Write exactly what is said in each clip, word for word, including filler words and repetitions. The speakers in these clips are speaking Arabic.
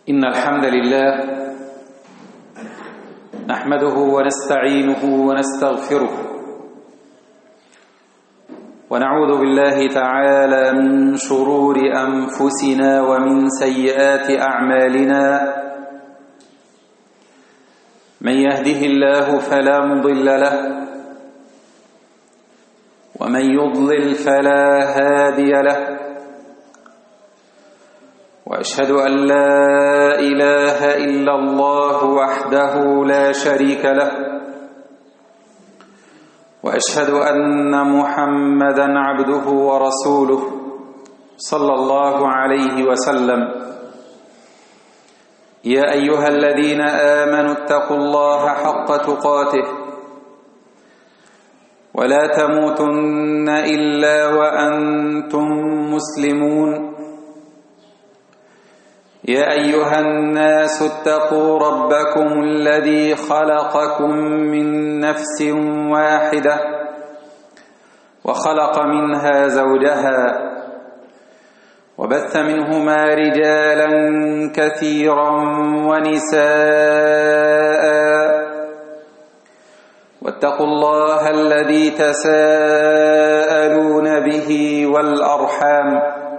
إن الحمد لله نحمده ونستعينه ونستغفره ونعوذ بالله تعالى من شرور أنفسنا ومن سيئات أعمالنا. من يهده الله فلا مضل له ومن يضلل فلا هادي له، وأشهد أن لا إله إلا الله وحده لا شريك له، وأشهد أن محمدًا عبده ورسوله صلى الله عليه وسلم. يا أيها الذين آمنوا اتقوا الله حق تقاته ولا تموتن إلا وأنتم مسلمون. يا أيها الناس اتقوا ربكم الذي خلقكم من نفس واحدة وخلق منها زوجها وبث منهما رجالا كثيرا ونساء، واتقوا الله الذي تساءلون به والأرحام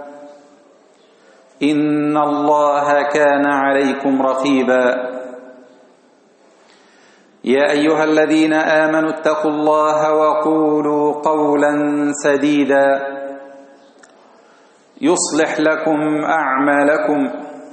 إن الله كان عليكم رقيبا. يا أيها الذين آمنوا اتقوا الله وقولوا قولا سديدا يصلح لكم أعمالكم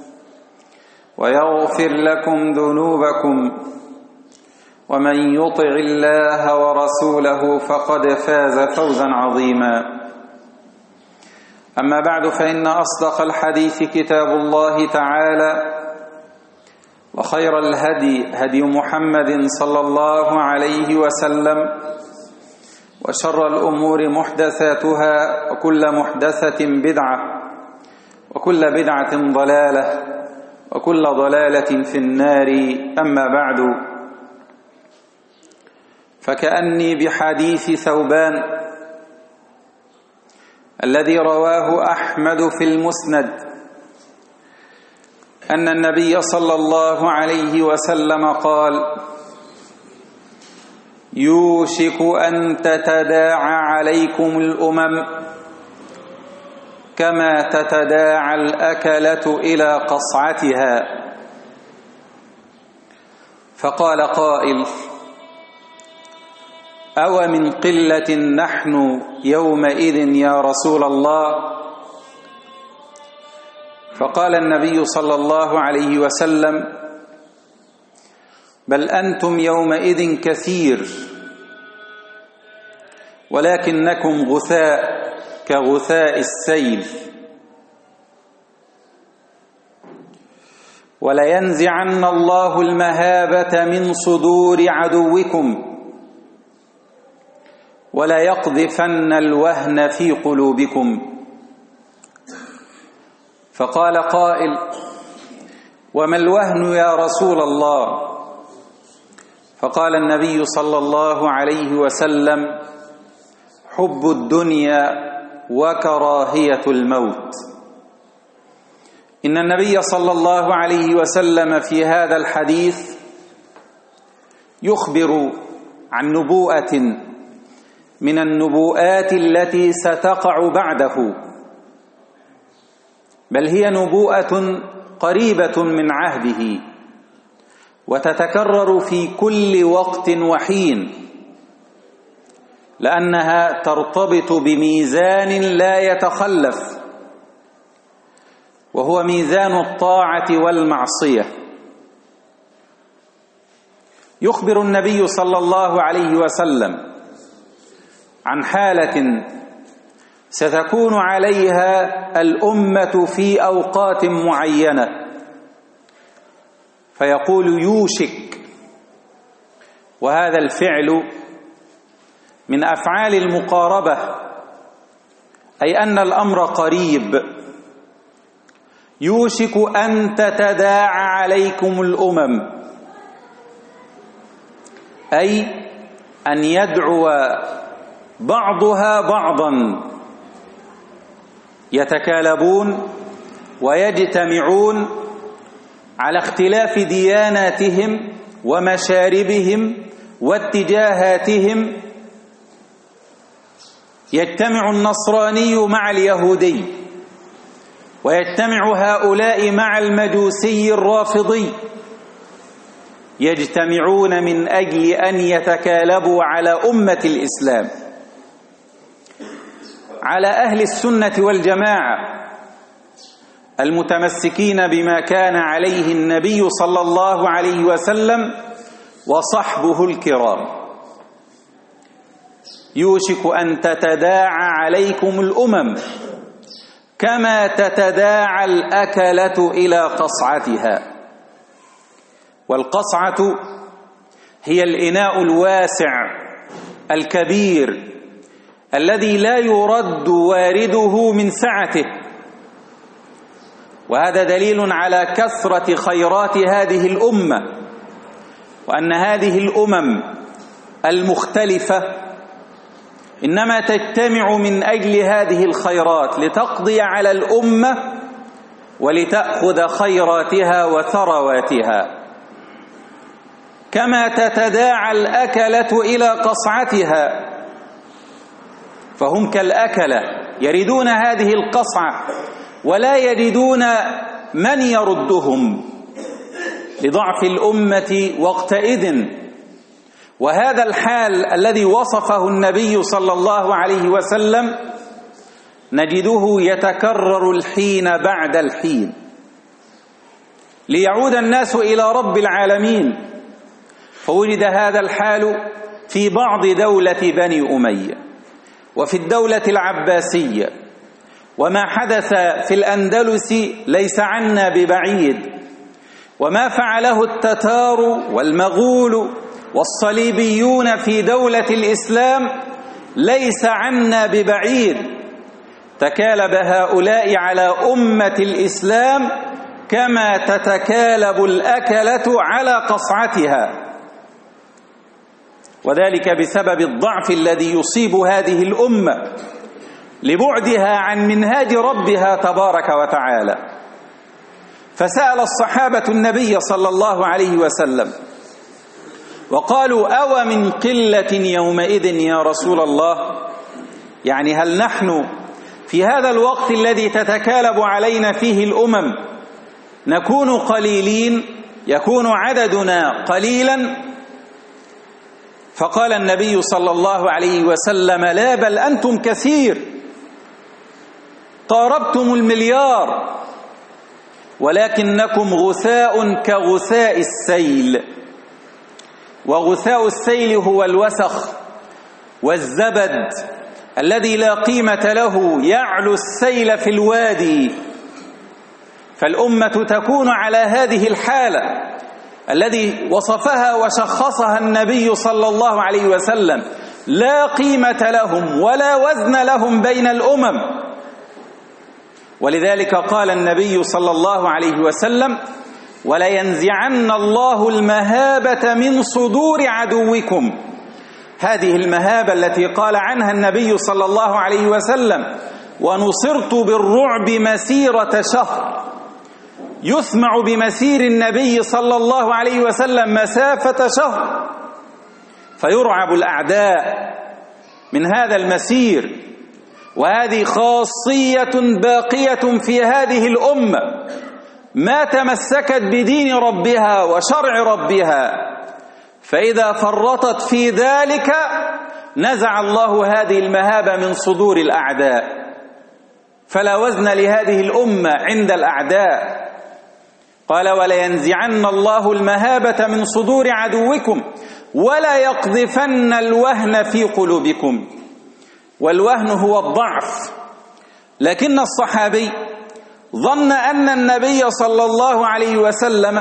ويغفر لكم ذنوبكم، ومن يطع الله ورسوله فقد فاز فوزا عظيما. أما بعد، فإن أصدق الحديث كتاب الله تعالى، وخير الهدي هدي محمد صلى الله عليه وسلم، وشر الأمور محدثاتها، وكل محدثة بدعة، وكل بدعة ضلالة، وكل ضلالة في النار. أما بعد، فكأني بحديث ثوبان الذي رواه أحمد في المسند أن النبي صلى الله عليه وسلم قال: يوشك أن تتداعى عليكم الأمم كما تتداعى الأكلة إلى قصعتها. فقال قائل: أو من قلة نحن يومئذ يا رسول الله؟ فقال النبي صلى الله عليه وسلم: بل أنتم يومئذ كثير، ولكنكم غثاء كغثاء السيل. ولينزعن الله المهابة من صدور عدوكم، ولا يقذفن الوهن في قلوبكم. فقال قائل: وما الوهن يا رسول الله؟ فقال النبي صلى الله عليه وسلم: حب الدنيا وكراهية الموت. إن النبي صلى الله عليه وسلم في هذا الحديث يخبر عن نبوءة من النبوءات التي ستقع بعده، بل هي نبوءة قريبة من عهده، وتتكرر في كل وقت وحين، لأنها ترتبط بميزان لا يتخلف، وهو ميزان الطاعة والمعصية. يخبر النبي صلى الله عليه وسلم عن حالة ستكون عليها الأمة في أوقات معينة، فيقول: يوشك. وهذا الفعل من أفعال المقاربة، أي أن الأمر قريب. يوشك أن تتداعى عليكم الأمم، أي أن يدعو بعضها بعضا، يتكالبون ويجتمعون على اختلاف دياناتهم ومشاربهم واتجاهاتهم، يجتمع النصراني مع اليهودي، ويجتمع هؤلاء مع المجوسي الرافضي، يجتمعون من أجل أن يتكالبوا على أمة الإسلام، على أهل السنة والجماعة المتمسكين بما كان عليه النبي صلى الله عليه وسلم وصحبه الكرام. يوشك أن تتداعى عليكم الأمم كما تتداعى الأكلة إلى قصعتها. والقصعة هي الإناء الواسع الكبير الذي لا يرد وارده من سعته، وهذا دليل على كثرة خيرات هذه الأمة، وأن هذه الأمم المختلفة إنما تجتمع من أجل هذه الخيرات لتقضي على الأمة ولتأخذ خيراتها وثرواتها. كما تتداعى الأكلة إلى قصعتها، فهم كالأكلة يريدون هذه القصعة ولا يجدون من يردهم لضعف الأمة وقتئذ. وهذا الحال الذي وصفه النبي صلى الله عليه وسلم نجده يتكرر الحين بعد الحين، ليعود الناس إلى رب العالمين. فوجد هذا الحال في بعض دولة بني أمية، وفي الدولة العباسية، وما حدث في الأندلس ليس عنا ببعيد، وما فعله التتار والمغول والصليبيون في دولة الإسلام ليس عنا ببعيد. تكالب هؤلاء على أمة الإسلام كما تتكالب الأكلة على قصعتها، وذلك بسبب الضعف الذي يصيب هذه الأمة لبعدها عن منهاج ربها تبارك وتعالى. فسأل الصحابة النبي صلى الله عليه وسلم وقالوا: أو من قلة يومئذ يا رسول الله؟ يعني هل نحن في هذا الوقت الذي تتكالب علينا فيه الأمم نكون قليلين، يكون عددنا قليلا؟ فقال النبي صلى الله عليه وسلم: لا، بل أنتم كثير، قاربتم المليار، ولكنكم غثاء كغثاء السيل. وغثاء السيل هو الوسخ والزبد الذي لا قيمة له، يعلو السيل في الوادي. فالأمة تكون على هذه الحالة الذي وصفها وشخصها النبي صلى الله عليه وسلم، لا قيمة لهم ولا وزن لهم بين الأمم. ولذلك قال النبي صلى الله عليه وسلم: ولينزعن الله المهابة من صدور عدوكم. هذه المهابة التي قال عنها النبي صلى الله عليه وسلم: ونصرت بالرعب مسيرة شهر. يسمع بمسير النبي صلى الله عليه وسلم مسافة شهر، فيرعب الأعداء من هذا المسير. وهذه خاصية باقية في هذه الأمة، ما تمسكت بدين ربها وشرع ربها، فإذا فرطت في ذلك نزع الله هذه المهابة من صدور الأعداء، فلا وزن لهذه الأمة عند الأعداء. قال: ولينزعن الله المهابة من صدور عدوكم ولا يقذفن الوهن في قلوبكم. والوهن هو الضعف، لكن الصحابي ظن أن النبي صلى الله عليه وسلم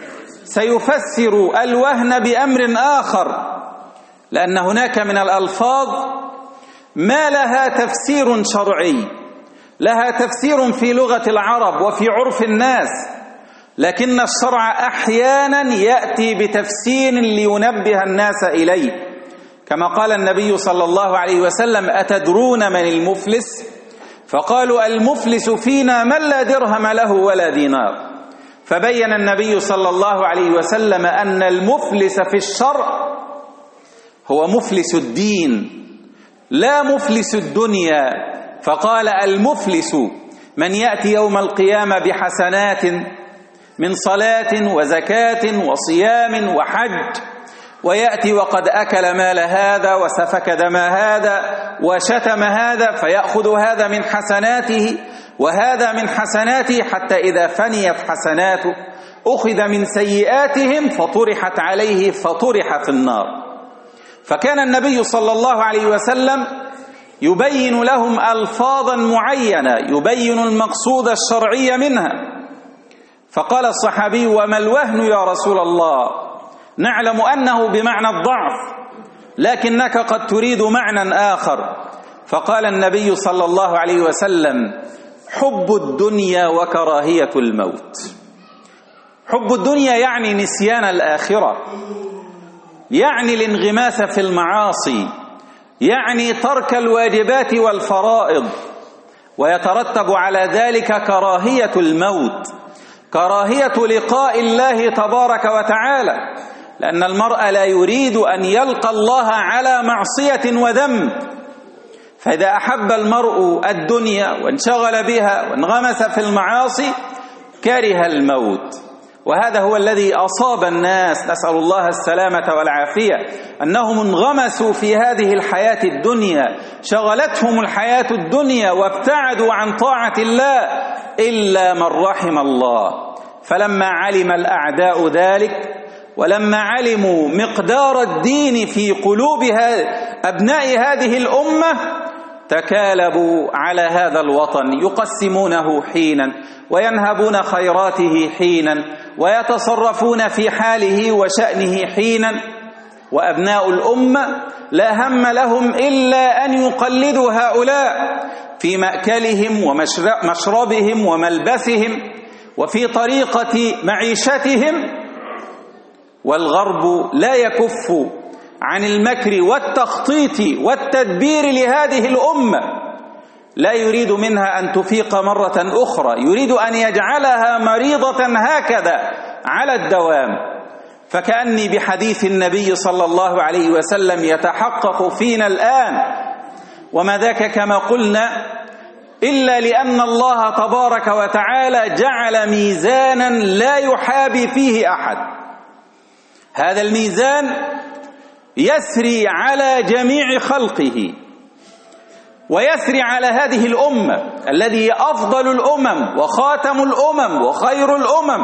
سيفسر الوهن بأمر آخر، لأن هناك من الألفاظ ما لها تفسير شرعي، لها تفسير في لغة العرب وفي عرف الناس، لكن الشرع أحيانا يأتي بتفسير لينبه الناس إليه، كما قال النبي صلى الله عليه وسلم: أتدرون من المفلس؟ فقالوا: المفلس فينا من لا درهم له ولا دينار. فبين النبي صلى الله عليه وسلم أن المفلس في الشرع هو مفلس الدين لا مفلس الدنيا، فقال المفلس من يأتي يوم القيامة بحسنات من صلاة وزكاة وصيام وحج، ويأتي وقد أكل مال هذا وسفك دم هذا وشتم هذا، فيأخذ هذا من حسناته وهذا من حسناته، حتى إذا فنيت حسناته أخذ من سيئاتهم فطرحت عليه فطرح في النار. فكان النبي صلى الله عليه وسلم يبين لهم ألفاظا معينة يبين المقصود الشرعي منها. فقال الصحابي: وما الوهن يا رسول الله؟ نعلم أنه بمعنى الضعف، لكنك قد تريد معنى آخر. فقال النبي صلى الله عليه وسلم: حب الدنيا وكراهية الموت. حب الدنيا يعني نسيان الآخرة، يعني الانغماس في المعاصي، يعني ترك الواجبات والفرائض، ويترتب على ذلك كراهية الموت، كراهية لقاء الله تبارك وتعالى، لأن المرء لا يريد أن يلقى الله على معصية وذنب. فإذا أحب المرء الدنيا وانشغل بها وانغمس في المعاصي كره الموت. وهذا هو الذي أصاب الناس، نسأل الله السلامة والعافية، أنهم انغمسوا في هذه الحياة الدنيا، شغلتهم الحياة الدنيا وابتعدوا عن طاعة الله إلا من رحم الله. فلما علم الأعداء ذلك ولما علموا مقدار الدين في قلوب أبناء هذه الأمة تكالبوا على هذا الوطن، يقسمونه حينا وينهبون خيراته حينا ويتصرفون في حاله وشأنه حينا. وأبناء الأمة لا هم لهم إلا أن يقلدوا هؤلاء في مأكلهم ومشربهم وملبسهم وفي طريقة معيشتهم. والغرب لا يكف عن المكر والتخطيط والتدبير لهذه الأمة، لا يريد منها أن تفيق مرة أخرى، يريد أن يجعلها مريضة هكذا على الدوام. فكأني بحديث النبي صلى الله عليه وسلم يتحقق فينا الآن، وما ذاك كما قلنا إلا لأن الله تبارك وتعالى جعل ميزانا لا يحابي فيه أحد. هذا الميزان يسري على جميع خلقه ويسري على هذه الأمة الذي أفضل الأمم وخاتم الأمم وخير الأمم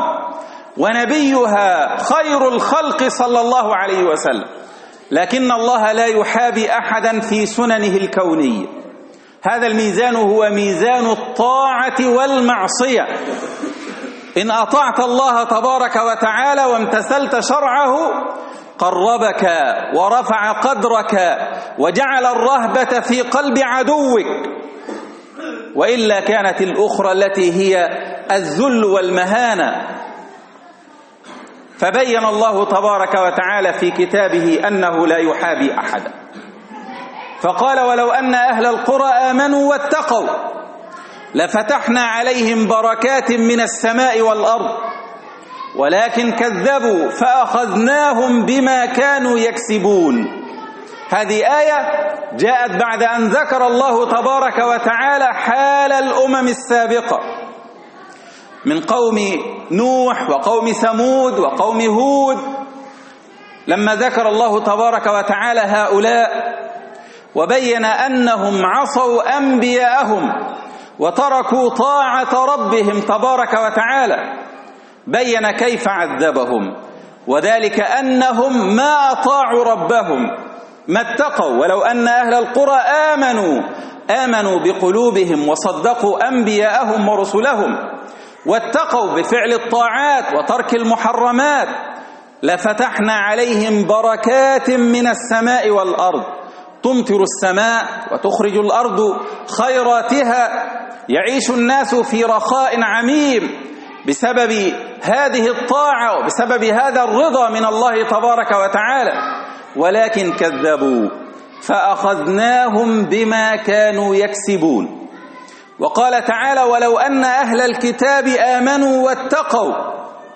ونبيها خير الخلق صلى الله عليه وسلم، لكن الله لا يحابي أحدا في سننه الكونية. هذا الميزان هو ميزان الطاعة والمعصية. إن أطعت الله تبارك وتعالى وامتثلت شرعه قربك ورفع قدرك وجعل الرهبة في قلب عدوك، وإلا كانت الأخرى التي هي الذل والمهانة. فبين الله تبارك وتعالى في كتابه أنه لا يحابي أحدا، فقال: ولو أن أهل القرى آمنوا واتقوا لفتحنا عليهم بركات من السماء والأرض ولكن كذبوا فأخذناهم بما كانوا يكسبون. هذه آية جاءت بعد أن ذكر الله تبارك وتعالى حال الأمم السابقة من قوم نوح وقوم ثمود وقوم هود. لما ذكر الله تبارك وتعالى هؤلاء وبين أنهم عصوا أنبياءهم وتركوا طاعة ربهم تبارك وتعالى، بين كيف عذبهم، وذلك أنهم ما أطاعوا ربهم، ما اتقوا. ولو أن أهل القرى آمنوا آمنوا بقلوبهم وصدقوا أنبياءهم ورسلهم واتقوا بفعل الطاعات وترك المحرمات لفتحنا عليهم بركات من السماء والأرض. تمطر السماء وتخرج الأرض خيراتها، يعيش الناس في رخاء عميم بسبب هذه الطاعة وبسبب هذا الرضا من الله تبارك وتعالى، ولكن كذبوا فأخذناهم بما كانوا يكسبون. وقال تعالى: ولو أن أهل الكتاب آمنوا واتقوا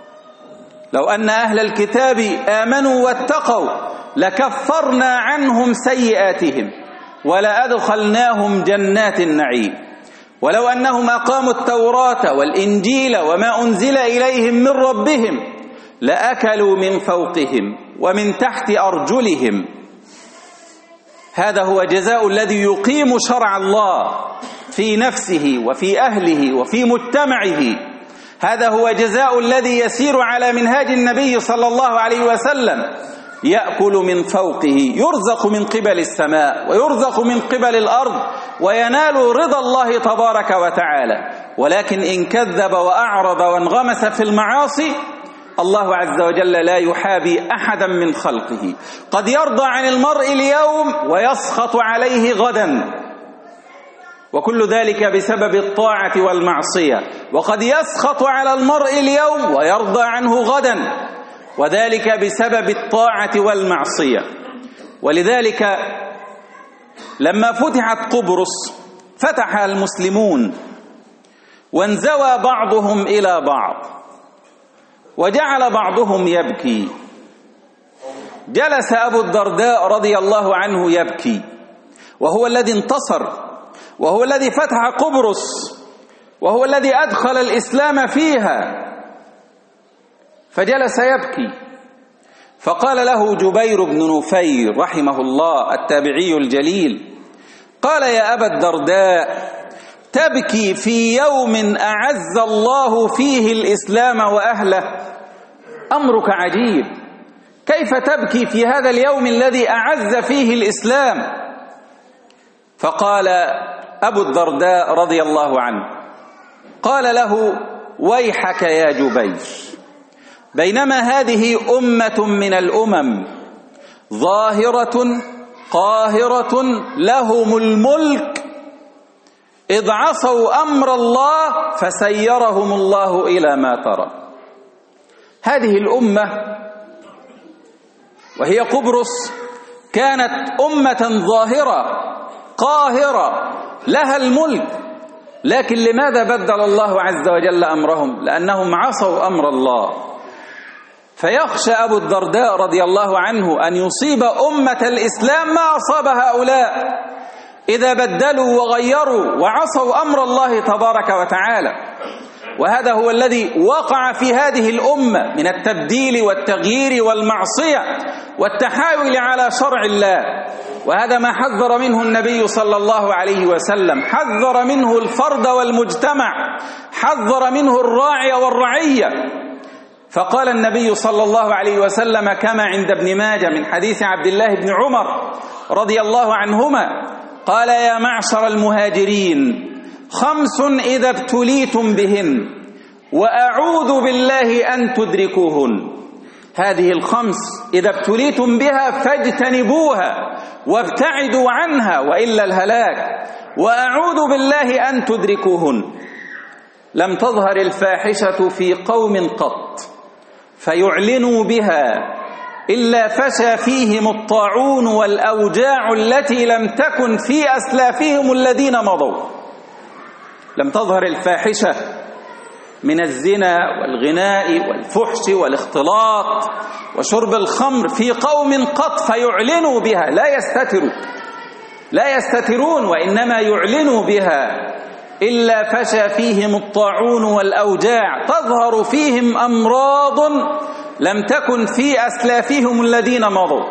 لو أن أهل الكتاب آمنوا واتقوا لكفرنا عنهم سيئاتهم ولأدخلناهم جنات النعيم ولو أنهم أقاموا التوراة والإنجيل وما أنزل إليهم من ربهم لأكلوا من فوقهم ومن تحت أرجلهم. هذا هو جزاء الذي يقيم شرع الله في نفسه وفي أهله وفي مجتمعه. هذا هو جزاء الذي يسير على منهاج النبي صلى الله عليه وسلم، يأكل من فوقه، يرزق من قبل السماء ويرزق من قبل الأرض وينال رضا الله تبارك وتعالى. ولكن إن كذب وأعرض وانغمس في المعاصي الله عز وجل لا يحابي أحدا من خلقه. قد يرضى عن المرء اليوم ويسخط عليه غدا، وكل ذلك بسبب الطاعة والمعصية. وقد يسخط على المرء اليوم ويرضى عنه غدا، وذلك بسبب الطاعة والمعصية. ولذلك لما فتحت قبرص فتح المسلمون وانزوى بعضهم إلى بعض وجعل بعضهم يبكي. جلس أبو الدرداء رضي الله عنه يبكي، وهو الذي انتصر، وهو الذي فتح قبرص، وهو الذي أدخل الإسلام فيها، فجلس يبكي. فقال له جبير بن نفير رحمه الله التابعي الجليل، قال: يا أبا الدرداء، تبكي في يوم أعز الله فيه الإسلام وأهله؟ أمرك عجيب، كيف تبكي في هذا اليوم الذي أعز فيه الإسلام؟ فقال أبو الدرداء رضي الله عنه، قال له: ويحك يا جبير، بينما هذه أمة من الأمم ظاهرة قاهرة لهم الملك، إذ عصوا أمر الله فسيرهم الله إلى ما ترى. هذه الأمة وهي قبرص كانت أمة ظاهرة قاهرة لها الملك، لكن لماذا بدل الله عز وجل أمرهم؟ لأنهم عصوا أمر الله. فيخشى أبو الدرداء رضي الله عنه أن يصيب أمة الإسلام ما أصاب هؤلاء إذا بدلوا وغيروا وعصوا أمر الله تبارك وتعالى. وهذا هو الذي وقع في هذه الأمة من التبديل والتغيير والمعصية والتحايل على شرع الله. وهذا ما حذر منه النبي صلى الله عليه وسلم، حذر منه الفرد والمجتمع، حذر منه الراعي والرعية. فقال النبي صلى الله عليه وسلم كما عند ابن ماجه من حديث عبد الله بن عمر رضي الله عنهما، قال: يا معشر المهاجرين، خمس إذا ابتليتم بهن وأعوذ بالله أن تدركوهن. هذه الخمس إذا ابتليتم بها فاجتنبوها وابتعدوا عنها وإلا الهلاك، وأعوذ بالله أن تدركوهن. لم تظهر الفاحشة في قوم قط فيعلنوا بها إلا فشى فيهم الطاعون والأوجاع التي لم تكن في أسلافهم الذين مضوا. لم تظهر الفاحشة من الزنا والغناء والفحش والاختلاط وشرب الخمر في قوم قط فيعلنوا بها، لا يستتروا لا يستترون وإنما يعلنوا بها، إلا فشى فيهم الطاعون والأوجاع، تظهر فيهم أمراض لم تكن في أسلافهم الذين مضوا.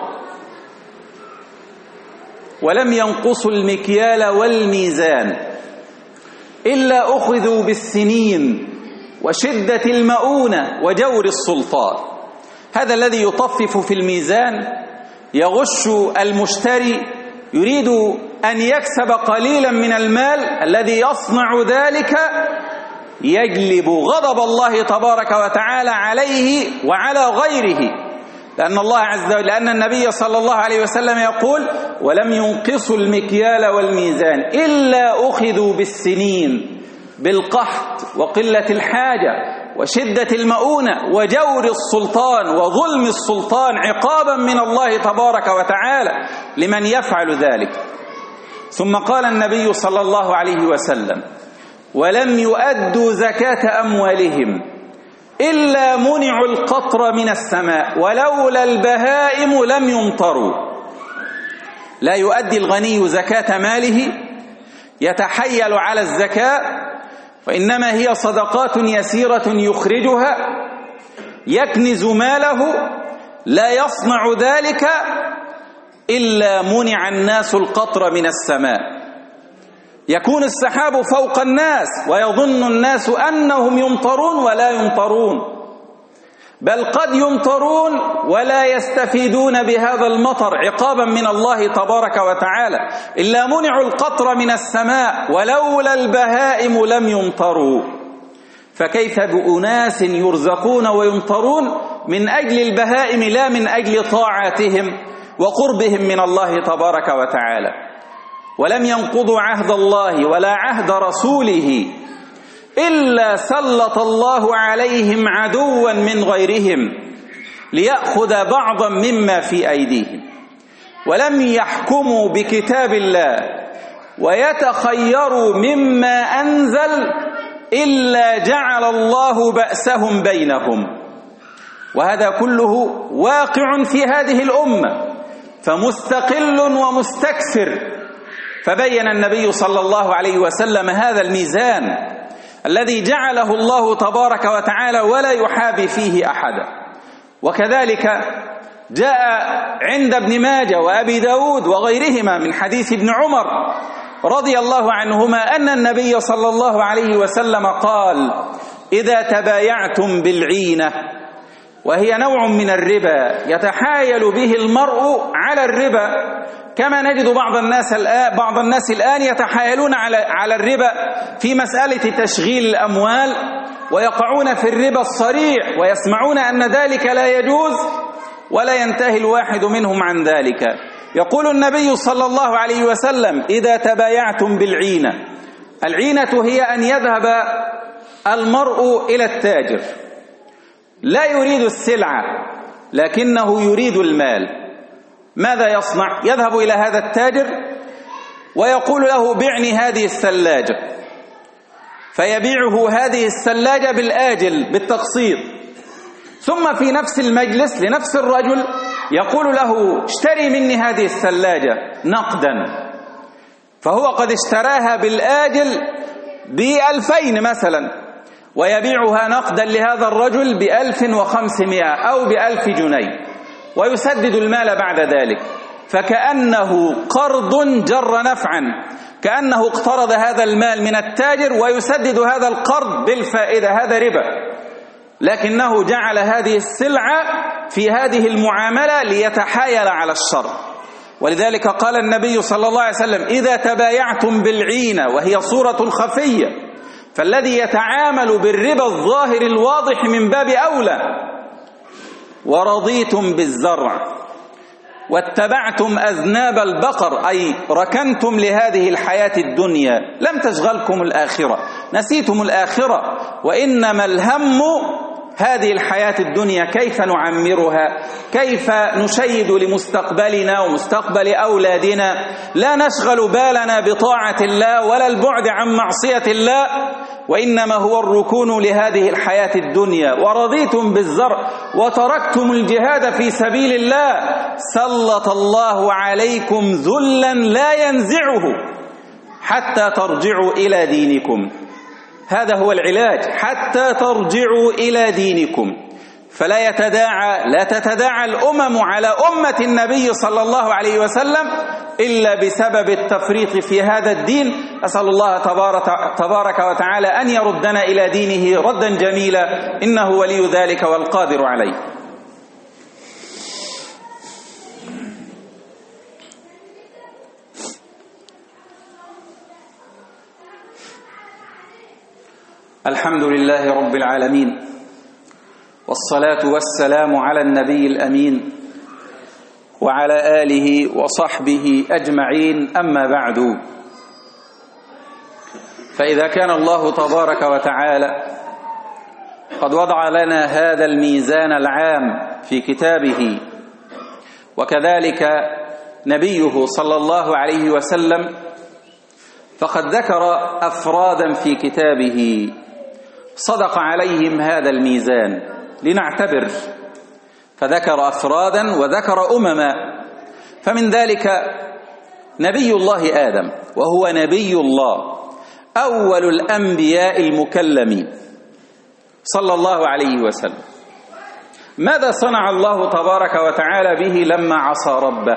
ولم ينقصوا المكيال والميزان إلا أخذوا بالسنين وشدة المؤونة وجور السلطان. هذا الذي يطفف في الميزان يغش المشتري، يريد أن يكسب قليلا من المال، الذي يصنع ذلك يجلب غضب الله تبارك وتعالى عليه وعلى غيره، لأن الله عز وجل لأن النبي صلى الله عليه وسلم يقول: ولم ينقصوا المكيال والميزان إلا أخذوا بالسنين، بالقحط وقلة الحاجة وشدة المؤونة وجور السلطان وظلم السلطان، عقابا من الله تبارك وتعالى لمن يفعل ذلك. ثم قال النبي صلى الله عليه وسلم: ولم يؤدوا زكاة أموالهم إلا منعوا القطر من السماء ولولا البهائم لم يمطروا. لا يؤدي الغني زكاة ماله يتحيل على الزكاة، وإنما هي صدقات يسيرة يخرجها يكنز ماله، لا يصنع ذلك إلا منع الناس القطر من السماء. يكون السحاب فوق الناس ويظن الناس أنهم يمطرون ولا يمطرون، بل قد يمطرون ولا يستفيدون بهذا المطر عقابا من الله تبارك وتعالى. إلا منعوا القطر من السماء ولولا البهائم لم يمطروا. فكيف بأناس يرزقون ويمطرون من أجل البهائم لا من أجل طاعاتهم وقربهم من الله تبارك وتعالى. ولم ينقضوا عهد الله ولا عهد رسوله إلا سلط الله عليهم عدوا من غيرهم ليأخذ بعضا مما في أيديهم. ولم يحكموا بكتاب الله ويتخيروا مما أنزل إلا جعل الله بأسهم بينهم. وهذا كله واقع في هذه الأمة، فمستقل ومستكثر. فبين النبي صلى الله عليه وسلم هذا الميزان الذي جعله الله تبارك وتعالى ولا يحابي فيه أحدا. وكذلك جاء عند ابن ماجه وأبي داود وغيرهما من حديث ابن عمر رضي الله عنهما أن النبي صلى الله عليه وسلم قال: إذا تبايعتم بالعينة، وهي نوع من الربا يتحايل به المرء على الربا، كما نجد بعض الناس الآن بعض الناس الآن يتحايلون على على الربا في مسألة تشغيل الأموال، ويقعون في الربا الصريح ويسمعون أن ذلك لا يجوز ولا ينتهي الواحد منهم عن ذلك. يقول النبي صلى الله عليه وسلم: إذا تبايعتم بالعينة. العينة هي أن يذهب المرء إلى التاجر لا يريد السلعة لكنه يريد المال. ماذا يصنع؟ يذهب إلى هذا التاجر ويقول له: بعني هذه الثلاجة، فيبيعه هذه الثلاجة بالآجل بالتقسيط. ثم في نفس المجلس لنفس الرجل يقول له: اشتري مني هذه الثلاجة نقدا، فهو قد اشتراها بالآجل بألفين مثلا، ويبيعها نقدا لهذا الرجل بألف وخمسمائة أو بألف جنيه، ويسدد المال بعد ذلك. فكأنه قرض جر نفعا، كأنه اقترض هذا المال من التاجر ويسدد هذا القرض بالفائدة، هذا ربا. لكنه جعل هذه السلعة في هذه المعاملة ليتحايل على الشر. ولذلك قال النبي صلى الله عليه وسلم: إذا تبايعتم بالعينة، وهي صورة خفية، فالذي يتعامل بالربا الظاهر الواضح من باب أولى. ورضيتم بالزرع واتبعتم أذناب البقر، أي ركنتم لهذه الحياة الدنيا، لم تشغلكم الآخرة، نسيتم الآخرة، وإنما الهم هذه الحياة الدنيا كيف نعمرها، كيف نشيد لمستقبلنا ومستقبل أولادنا، لا نشغل بالنا بطاعة الله ولا البعد عن معصية الله، وإنما هو الركون لهذه الحياة الدنيا. ورضيتم بالزرع وتركتم الجهاد في سبيل الله، سلط الله عليكم ذلا لا ينزعه حتى ترجعوا إلى دينكم. هذا هو العلاج، حتى ترجعوا إلى دينكم. فلا يتداعى لا تتداعى الأمم على أمة النبي صلى الله عليه وسلم إلا بسبب التفريط في هذا الدين. أسأل الله تبارك, تبارك وتعالى أن يردنا إلى دينه ردا جميلا، إنه ولي ذلك والقادر عليه. الحمد لله رب العالمين، والصلاة والسلام على النبي الأمين وعلى آله وصحبه أجمعين، أما بعد. فإذا كان الله تبارك وتعالى قد وضع لنا هذا الميزان العام في كتابه، وكذلك نبيه صلى الله عليه وسلم، فقد ذكر أفرادا في كتابه صدق عليهم هذا الميزان. لنعتبر، فذكر أفرادا وذكر أمما. فمن ذلك نبي الله آدم، وهو نبي الله أول الأنبياء المكلمين صلى الله عليه وسلم. ماذا صنع الله تبارك وتعالى به لما عصى ربه؟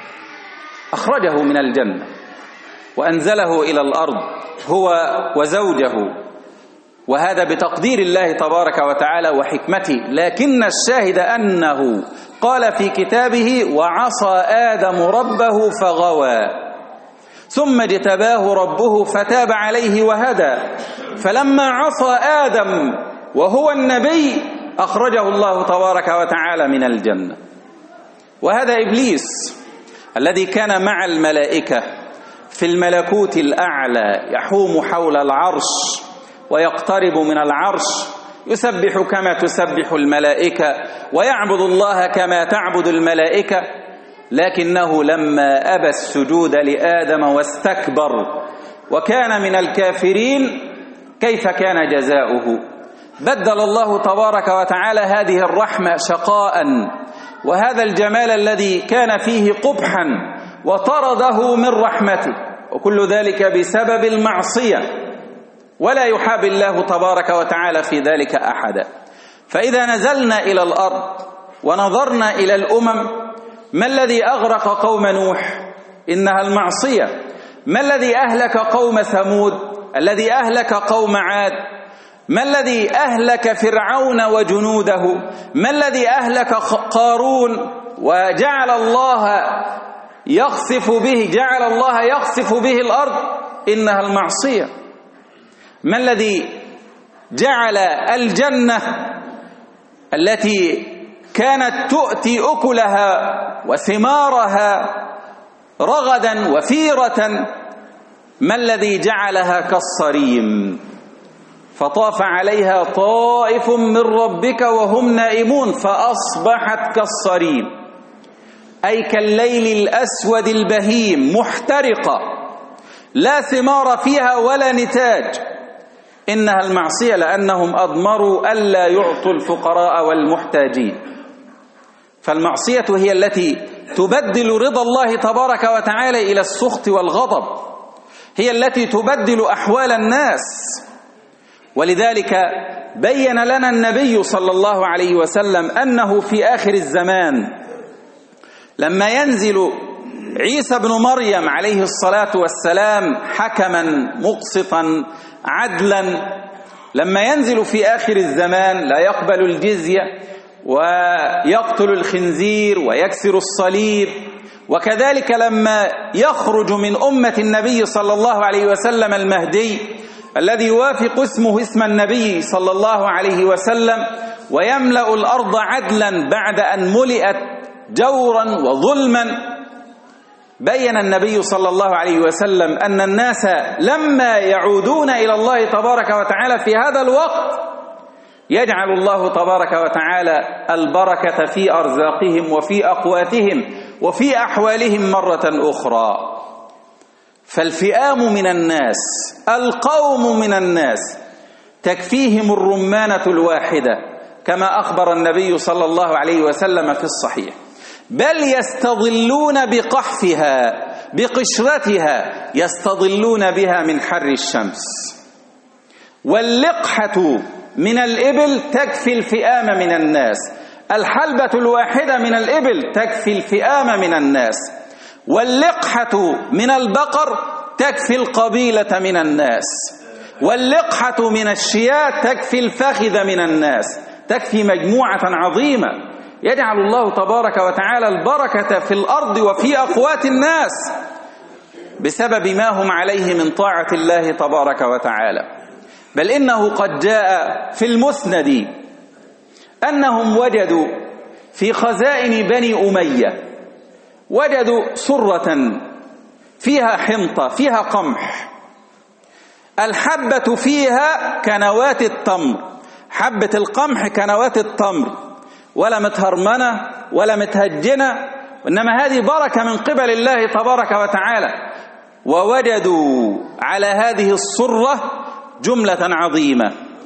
أخرجه من الجنة وأنزله إلى الأرض هو وزوجه، وهذا بتقدير الله تبارك وتعالى وحكمته. لكن الشاهد أنه قال في كتابه: وعصى آدم ربه فغوى ثم اجتباه ربه فتاب عليه وهدى. فلما عصى آدم وهو النبي أخرجه الله تبارك وتعالى من الجنة. وهذا إبليس الذي كان مع الملائكة في الملكوت الأعلى يحوم حول العرش ويقترب من العرش، يسبح كما تسبح الملائكة ويعبد الله كما تعبد الملائكة، لكنه لما أبى السجود لآدم واستكبر وكان من الكافرين كيف كان جزاؤه؟ بدل الله تبارك وتعالى هذه الرحمة شقاء وهذا الجمال الذي كان فيه قبحا وطرده من رحمته، وكل ذلك بسبب المعصية، ولا يحاب الله تبارك وتعالى في ذلك أحدا. فإذا نزلنا إلى الأرض ونظرنا إلى الأمم، ما الذي أغرق قوم نوح؟ إنها المعصية. ما الذي أهلك قوم ثمود؟ الذي أهلك قوم عاد. ما الذي أهلك فرعون وجنوده؟ ما الذي أهلك قارون وجعل الله يخسف به جعل الله يخسف به الأرض؟ إنها المعصية. ما الذي جعل الجنة التي كانت تؤتي أكلها وثمارها رغدا وفيرة، ما الذي جعلها كالصريم فطاف عليها طائف من ربك وهم نائمون فأصبحت كالصريم، أي كالليل الأسود البهيم محترقة لا ثمار فيها ولا نتاج. إنها المعصية لأنهم أضمروا ألا يعطوا الفقراء والمحتاجين. فالمعصية هي التي تبدل رضا الله تبارك وتعالى إلى السخط والغضب، هي التي تبدل أحوال الناس. ولذلك بين لنا النبي صلى الله عليه وسلم أنه في آخر الزمان لما ينزل عيسى بن مريم عليه الصلاة والسلام حكما مقسطا عدلا، لما ينزل في آخر الزمان لا يقبل الجزية ويقتل الخنزير ويكسر الصليب. وكذلك لما يخرج من أمة النبي صلى الله عليه وسلم المهدي الذي يوافق اسمه اسم النبي صلى الله عليه وسلم ويملأ الأرض عدلا بعد أن ملئت جورا وظلما، بين النبي صلى الله عليه وسلم أن الناس لما يعودون إلى الله تبارك وتعالى في هذا الوقت يجعل الله تبارك وتعالى البركة في أرزاقهم وفي أقواتهم وفي أحوالهم مرة أخرى. فالفئام من الناس، القوم من الناس تكفيهم الرمانة الواحدة كما أخبر النبي صلى الله عليه وسلم في الصحيح، بل يستظلون بقحفها بقشرتها يستظلون بها من حر الشمس. واللقحة من الإبل تكفي الفئام من الناس، الحلبة الواحدة من الإبل تكفي الفئام من الناس، واللقحة من البقر تكفي القبيلة من الناس، واللقحة من الشياة تكفي الفخذ من الناس، تكفي مجموعة عظيمة. يجعل الله تبارك وتعالى البركة في الأرض وفي أقوات الناس بسبب ما هم عليه من طاعة الله تبارك وتعالى. بل إنه قد جاء في المسند أنهم وجدوا في خزائن بني أمية وجدوا سرة فيها حنطة فيها قمح، الحبة فيها كنوات التمر، حبة القمح كنوات التمر، ولا متهرمنة ولا متهجنة، وإنما هذه بركة من قبل الله تبارك وتعالى. ووجدوا على هذه الصرة جملة عظيمة،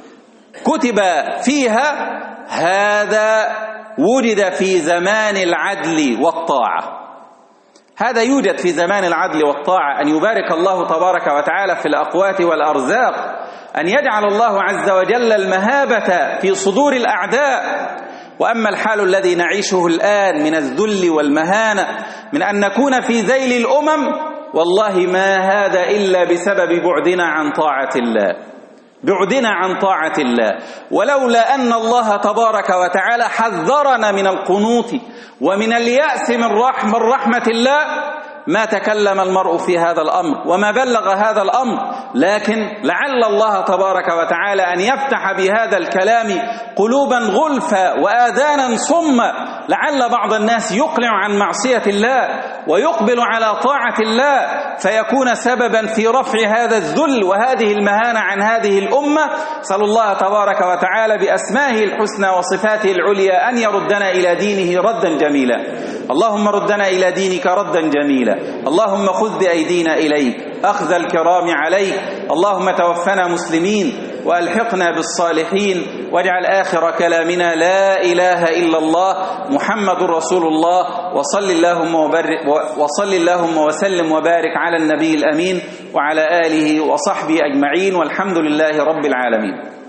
كتب فيها هذا وجد في زمان العدل والطاعة. هذا يوجد في زمان العدل والطاعة، أن يبارك الله تبارك وتعالى في الأقوات والأرزاق، أن يجعل الله عز وجل المهابة في صدور الأعداء. وأما الحال الذي نعيشه الآن من الذل والمهانة، من أن نكون في ذيل الأمم، والله ما هذا إلا بسبب بعدنا عن طاعة الله، بعدنا عن طاعة الله. ولولا أن الله تبارك وتعالى حذرنا من القنوط ومن اليأس من رحمة, رحمة الله ما تكلم المرء في هذا الأمر وما بلغ هذا الأمر. لكن لعل الله تبارك وتعالى أن يفتح بهذا الكلام قلوبا غلفا وآذانا صما، لعل بعض الناس يقلع عن معصية الله ويقبل على طاعة الله، فيكون سببا في رفع هذا الذل وهذه المهانة عن هذه الأمة. صلى الله تبارك وتعالى بأسمائه الحسنى وصفاته العليا أن يردنا إلى دينه ردا جميلا. اللهم ردنا إلى دينك ردا جميلا. اللهم خذ بأيدينا إليك أخذ الكرام عليك. اللهم توفنا مسلمين وألحقنا بالصالحين، واجعل آخر كلامنا لا إله إلا الله محمد رسول الله. وصل اللهم, وبارك وصل اللهم وسلم وبارك على النبي الأمين وعلى آله وصحبه أجمعين، والحمد لله رب العالمين.